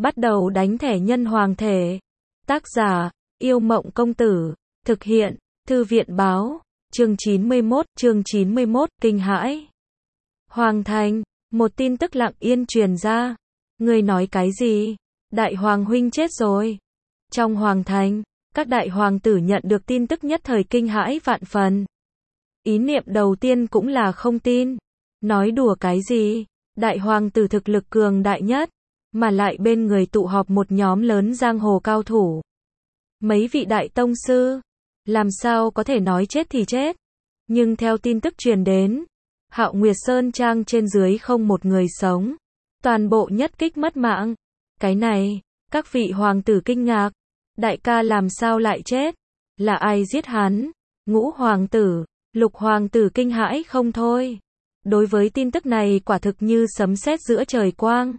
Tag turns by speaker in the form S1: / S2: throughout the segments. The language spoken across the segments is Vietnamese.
S1: bắt đầu đánh thẻ nhân hoàng thể. Tác giả, Yêu Mộng Công Tử. Thực hiện, Thư viện Báo. Chương 91, kinh hãi. Hoàng thành, một tin tức lặng yên truyền ra. Ngươi nói cái gì? Đại hoàng huynh chết rồi. Trong hoàng thành, các đại hoàng tử nhận được tin tức nhất thời kinh hãi vạn phần. Ý niệm đầu tiên cũng là không tin. Nói đùa cái gì? Đại hoàng tử thực lực cường đại nhất, mà lại bên người tụ họp một nhóm lớn giang hồ cao thủ. Mấy vị đại tông sư, làm sao có thể nói chết thì chết. Nhưng theo tin tức truyền đến, Hạo Nguyệt Sơn Trang trên dưới không một người sống. Toàn bộ nhất kích mất mạng. Cái này, các vị hoàng tử kinh ngạc. Đại ca làm sao lại chết? Là ai giết hắn? Ngũ hoàng tử, lục hoàng tử kinh hãi không thôi. Đối với tin tức này quả thực như sấm sét giữa trời quang.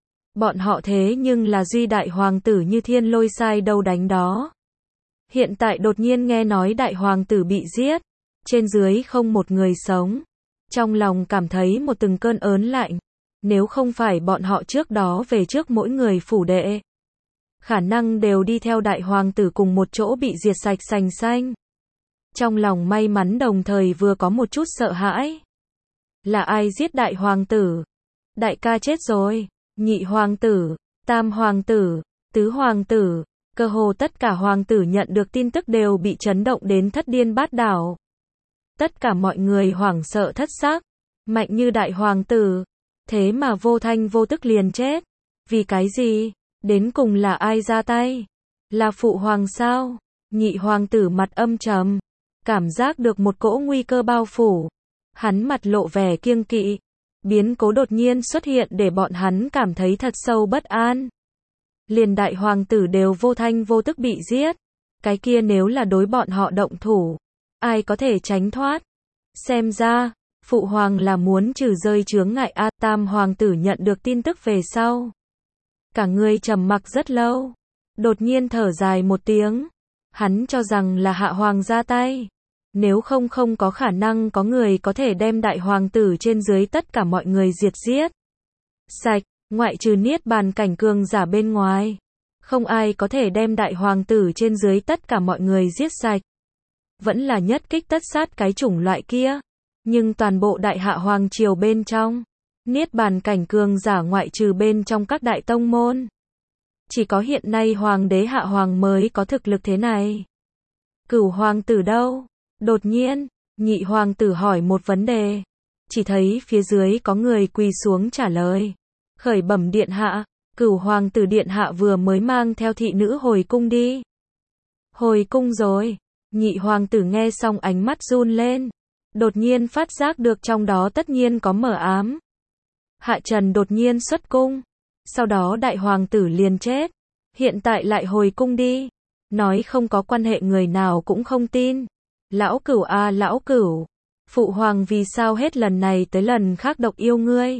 S1: Bọn họ thế nhưng là duy đại hoàng tử như thiên lôi sai đâu đánh đó. Hiện tại đột nhiên nghe nói đại hoàng tử bị giết, trên dưới không một người sống. Trong lòng cảm thấy một từng cơn ớn lạnh. Nếu không phải bọn họ trước đó về trước mỗi người phủ đệ, khả năng đều đi theo đại hoàng tử cùng một chỗ bị diệt sạch sành xanh. Trong lòng may mắn đồng thời vừa có một chút sợ hãi. Là ai giết đại hoàng tử? Đại ca chết rồi. Nhị hoàng tử, tam hoàng tử, tứ hoàng tử, cơ hồ tất cả hoàng tử nhận được tin tức đều bị chấn động đến thất điên bát đảo. Tất cả mọi người hoảng sợ thất xác. Mạnh như đại hoàng tử, thế mà vô thanh vô tức liền chết. Vì cái gì? Đến cùng là ai ra tay? Là phụ hoàng sao? Nhị hoàng tử mặt âm trầm, cảm giác được một cỗ nguy cơ bao phủ. Hắn mặt lộ vẻ kiêng kỵ. Biến cố đột nhiên xuất hiện để bọn hắn cảm thấy thật sâu bất an. Liền đại hoàng tử đều vô thanh vô tức bị giết. Cái kia nếu là đối bọn họ động thủ, ai có thể tránh thoát? Xem ra, phụ hoàng là muốn trừ rơi chướng ngại a. Tam hoàng tử nhận được tin tức về sau, cả người trầm mặc rất lâu, đột nhiên thở dài một tiếng. Hắn cho rằng là hạ hoàng ra tay. Nếu không có khả năng có người có thể đem đại hoàng tử trên dưới tất cả mọi người diệt giết sạch, ngoại trừ niết bàn cảnh cường giả bên ngoài. Không ai có thể đem đại hoàng tử trên dưới tất cả mọi người giết sạch. Vẫn là nhất kích tất sát cái chủng loại kia. Nhưng toàn bộ đại hạ hoàng triều bên trong, niết bàn cảnh cường giả ngoại trừ bên trong các đại tông môn, chỉ có hiện nay hoàng đế hạ hoàng mới có thực lực thế này. Cửu hoàng tử đâu? Đột nhiên, nhị hoàng tử hỏi một vấn đề. Chỉ thấy phía dưới có người quỳ xuống trả lời. Khởi bẩm điện hạ, cửu hoàng tử điện hạ vừa mới mang theo thị nữ hồi cung đi. Hồi cung rồi. Nhị hoàng tử nghe xong ánh mắt run lên. Đột nhiên phát giác được trong đó tất nhiên có mờ ám. Hạ Trần đột nhiên xuất cung. Sau đó đại hoàng tử liền chết. Hiện tại lại hồi cung đi. Nói không có quan hệ người nào cũng không tin. Lão cửu a lão cửu, phụ hoàng vì sao hết lần này tới lần khác độc yêu ngươi?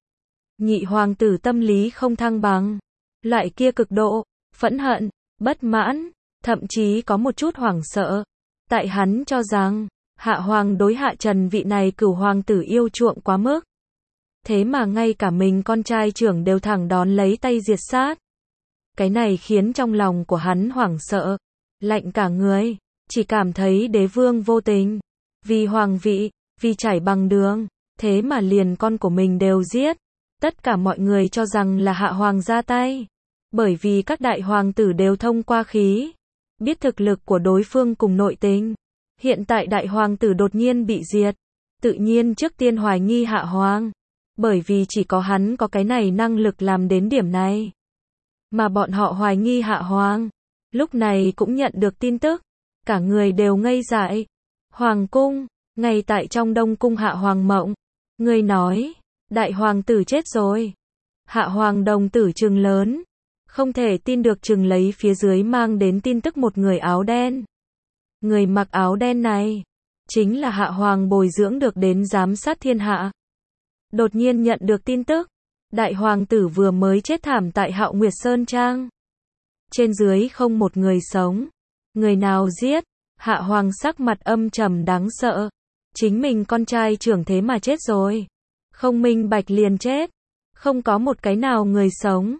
S1: Nhị hoàng tử tâm lý không thăng bằng, loại kia cực độ phẫn hận, bất mãn, thậm chí có một chút hoảng sợ. Tại hắn cho rằng hạ hoàng đối Hạ Trần vị này cửu hoàng tử yêu chuộng quá mức. Thế mà ngay cả mình con trai trưởng đều thẳng đón lấy tay diệt sát. Cái này khiến trong lòng của hắn hoảng sợ, lạnh cả người. Chỉ cảm thấy đế vương vô tình, vì hoàng vị, vì chảy bằng đường, thế mà liền con của mình đều giết. Tất cả mọi người cho rằng là hạ hoàng ra tay, bởi vì các đại hoàng tử đều thông qua khí, biết thực lực của đối phương cùng nội tình. Hiện tại đại hoàng tử đột nhiên bị diệt, tự nhiên trước tiên hoài nghi hạ hoàng, bởi vì chỉ có hắn có cái này năng lực làm đến điểm này. Mà bọn họ hoài nghi hạ hoàng, lúc này cũng nhận được tin tức. Cả người đều ngây dại. Hoàng cung, ngay tại trong đông cung hạ hoàng mộng. Người nói, đại hoàng tử chết rồi. Hạ hoàng đồng tử trừng lớn. Không thể tin được trừng lấy phía dưới mang đến tin tức một người áo đen. Người mặc áo đen này, chính là hạ hoàng bồi dưỡng được đến giám sát thiên hạ. Đột nhiên nhận được tin tức, đại hoàng tử vừa mới chết thảm tại Hạo Nguyệt Sơn Trang. Trên dưới không một người sống. Người nào giết? Hạ hoàng sắc mặt âm trầm đáng sợ. Chính mình con trai trưởng thế mà chết rồi. Không minh bạch liền chết. Không có một cái nào người sống.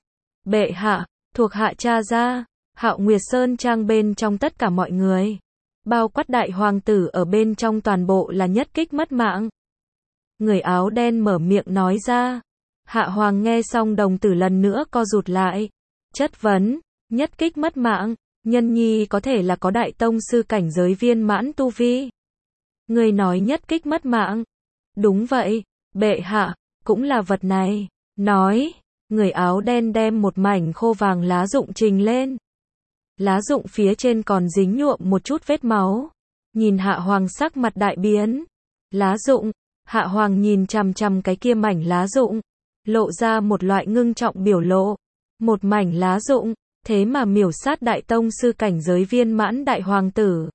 S1: Bệ hạ, thuộc hạ tra ra, Hạo Nguyệt Sơn Trang bên trong tất cả mọi người, bao quát đại hoàng tử ở bên trong toàn bộ là nhất kích mất mạng. Người áo đen mở miệng nói ra. Hạ Hoàng nghe xong đồng tử lần nữa co rụt lại. Chất vấn, nhất kích mất mạng, nhân nhi có thể là có đại tông sư cảnh giới viên mãn tu vi. Người nói nhất kích mất mạng. Đúng vậy, bệ hạ, cũng là vật này. Nói, người áo đen đem một mảnh khô vàng lá rụng trình lên. Lá rụng phía trên còn dính nhuộm một chút vết máu. Nhìn Hạ Hoàng sắc mặt đại biến. Lá rụng, Hạ Hoàng nhìn chằm chằm cái kia mảnh lá rụng, lộ ra một loại ngưng trọng biểu lộ. Một mảnh lá rụng, thế mà miểu sát đại tông sư cảnh giới viên mãn đại hoàng tử.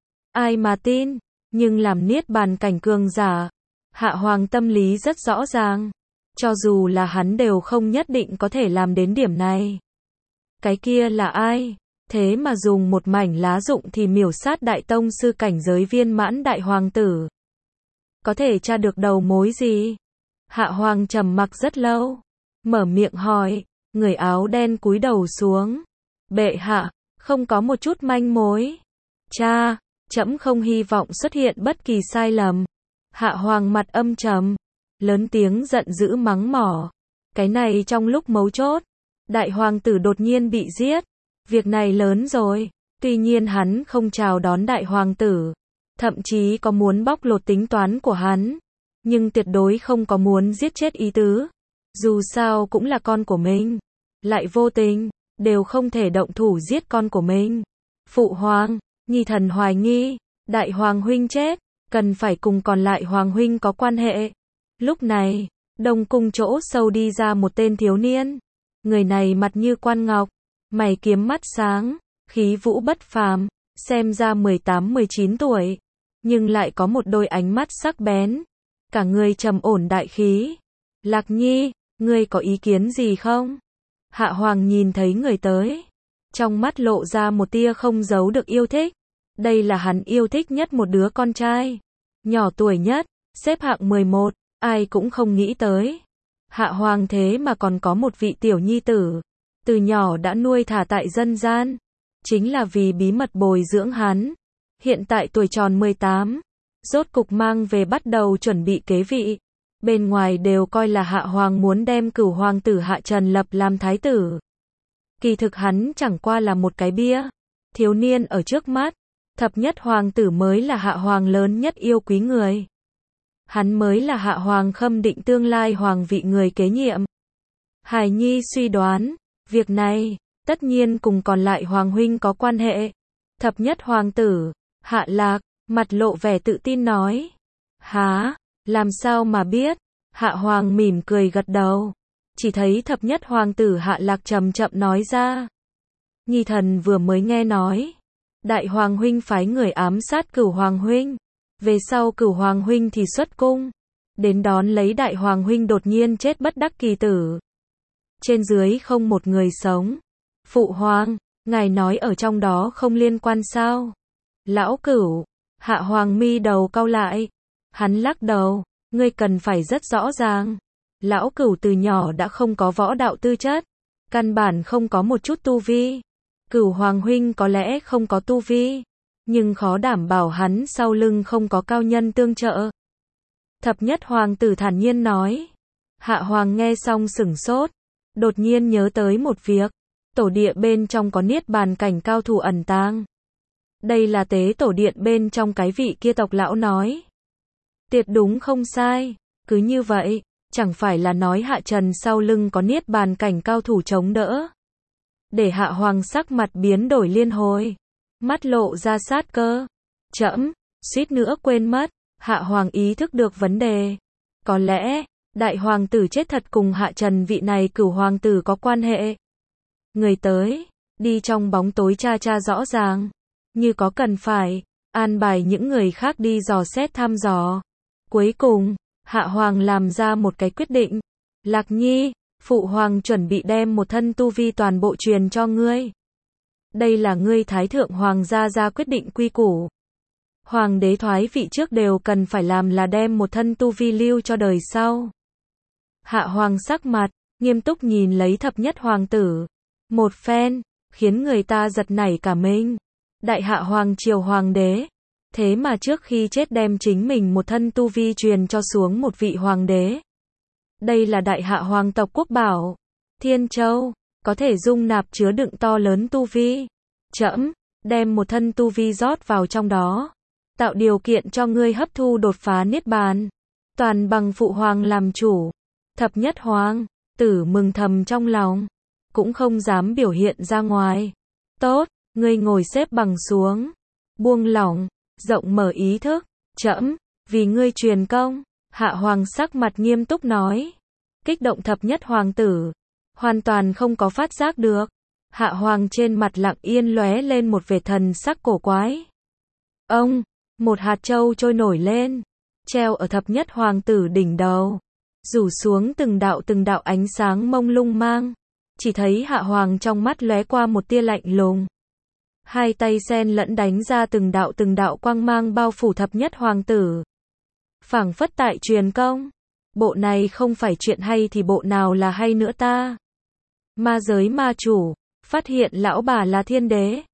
S1: Ai mà tin, nhưng làm niết bàn cảnh cường giả. Hạ Hoàng tâm lý rất rõ ràng. Cho dù là hắn đều không nhất định có thể làm đến điểm này. Cái kia là ai? Thế mà dùng một mảnh lá rụng thì miểu sát đại tông sư cảnh giới viên mãn đại hoàng tử. Có thể tra được đầu mối gì? Hạ Hoàng trầm mặc rất lâu. Mở miệng hỏi. Người áo đen cúi đầu xuống. Bệ hạ, không có một chút manh mối. Cha, trẫm không hy vọng xuất hiện bất kỳ sai lầm. Hạ Hoàng mặt âm trầm. Lớn tiếng giận dữ mắng mỏ. Cái này trong lúc mấu chốt. Đại hoàng tử đột nhiên bị giết. Việc này lớn rồi. Tuy nhiên hắn không chào đón đại hoàng tử. Thậm chí có muốn bóc lột tính toán của hắn. Nhưng tuyệt đối không có muốn giết chết ý tứ. Dù sao cũng là con của mình. Lại vô tình, đều không thể động thủ giết con của mình. Phụ hoàng, nhi thần hoài nghi, đại hoàng huynh chết, cần phải cùng còn lại hoàng huynh có quan hệ. Lúc này, đông cung chỗ sâu đi ra một tên thiếu niên. Người này mặt như quan ngọc, mày kiếm mắt sáng, khí vũ bất phàm, xem ra 18-19 tuổi. Nhưng lại có một đôi ánh mắt sắc bén. Cả người trầm ổn đại khí. Lạc Nhi, ngươi có ý kiến gì không? Hạ Hoàng nhìn thấy người tới. Trong mắt lộ ra một tia không giấu được yêu thích. Đây là hắn yêu thích nhất một đứa con trai. Nhỏ tuổi nhất, xếp hạng 11, ai cũng không nghĩ tới. Hạ Hoàng thế mà còn có một vị tiểu nhi tử. Từ nhỏ đã nuôi thả tại dân gian. Chính là vì bí mật bồi dưỡng hắn. Hiện tại tuổi tròn 18. Rốt cục mang về bắt đầu chuẩn bị kế vị. Bên ngoài đều coi là Hạ Hoàng muốn đem cửu hoàng tử Hạ Trần lập làm thái tử. Kỳ thực hắn chẳng qua là một cái bia. Thiếu niên ở trước mắt. Thập nhất hoàng tử mới là Hạ Hoàng lớn nhất yêu quý người. Hắn mới là Hạ Hoàng khâm định tương lai hoàng vị người kế nhiệm. Hải Nhi suy đoán, việc này, tất nhiên cùng còn lại hoàng huynh có quan hệ. Thập nhất hoàng tử, Hạ Lạc, mặt lộ vẻ tự tin nói. Hả, làm sao mà biết? Hạ Hoàng mỉm cười gật đầu. Chỉ thấy thập nhất hoàng tử Hạ Lạc chậm chậm nói ra. Nhi thần vừa mới nghe nói. Đại hoàng huynh phái người ám sát cửu hoàng huynh. Về sau cửu hoàng huynh thì xuất cung. Đến đón lấy đại hoàng huynh đột nhiên chết bất đắc kỳ tử. Trên dưới không một người sống. Phụ hoàng, ngài nói ở trong đó không liên quan sao? Lão Cửu, Hạ Hoàng mi đầu cau lại. Hắn lắc đầu, ngươi cần phải rất rõ ràng. Lão Cửu từ nhỏ đã không có võ đạo tư chất. Căn bản không có một chút tu vi. Cửu Hoàng huynh có lẽ không có tu vi. Nhưng khó đảm bảo hắn sau lưng không có cao nhân tương trợ. Thập nhất hoàng tử thản nhiên nói. Hạ Hoàng nghe xong sửng sốt. Đột nhiên nhớ tới một việc. Tổ địa bên trong có niết bàn cảnh cao thủ ẩn tàng. Đây là tế tổ điện bên trong cái vị kia tộc lão nói. Tuyệt đúng không sai. Cứ như vậy, chẳng phải là nói Hạ Trần sau lưng có niết bàn cảnh cao thủ chống đỡ. Để Hạ Hoàng sắc mặt biến đổi liên hồi. Mắt lộ ra sát cơ. Trẫm, suýt nữa quên mất. Hạ Hoàng ý thức được vấn đề. Có lẽ, đại hoàng tử chết thật cùng Hạ Trần vị này cửu hoàng tử có quan hệ. Người tới, đi trong bóng tối tra rõ ràng. Như có cần phải, an bài những người khác đi dò xét thăm dò. Cuối cùng, Hạ Hoàng làm ra một cái quyết định. Lạc Nhi, Phụ Hoàng chuẩn bị đem một thân tu vi toàn bộ truyền cho ngươi. Đây là ngươi Thái Thượng Hoàng gia ra quyết định quy củ. Hoàng đế thoái vị trước đều cần phải làm là đem một thân tu vi lưu cho đời sau. Hạ Hoàng sắc mặt, nghiêm túc nhìn lấy thập nhất hoàng tử. Một phen, khiến người ta giật nảy cả mình. Đại hạ hoàng triều hoàng đế. Thế mà trước khi chết đem chính mình một thân tu vi truyền cho xuống một vị hoàng đế. Đây là đại hạ hoàng tộc quốc bảo. Thiên Châu, có thể dung nạp chứa đựng to lớn tu vi. Trẫm đem một thân tu vi rót vào trong đó. Tạo điều kiện cho ngươi hấp thu đột phá niết bàn. Toàn bằng phụ hoàng làm chủ. Thập nhất hoàng tử mừng thầm trong lòng. Cũng không dám biểu hiện ra ngoài. Tốt, ngươi ngồi xếp bằng xuống. Buông lỏng, rộng mở ý thức. Trẫm vì ngươi truyền công. Hạ hoàng sắc mặt nghiêm túc nói. Kích động thập nhất hoàng tử. Hoàn toàn không có phát giác được. Hạ hoàng trên mặt lặng yên lóe lên một vệt thần sắc cổ quái. Ông, một hạt châu trôi nổi lên. Treo ở thập nhất hoàng tử đỉnh đầu. Rủ xuống từng đạo ánh sáng mông lung mang. Chỉ thấy hạ hoàng trong mắt lóe qua một tia lạnh lùng. Hai tay xen lẫn đánh ra từng đạo quang mang bao phủ thập nhất hoàng tử. Phảng phất tại truyền công. Bộ này không phải chuyện hay thì bộ nào là hay nữa ta. Ma giới ma chủ, phát hiện lão bà là thiên đế.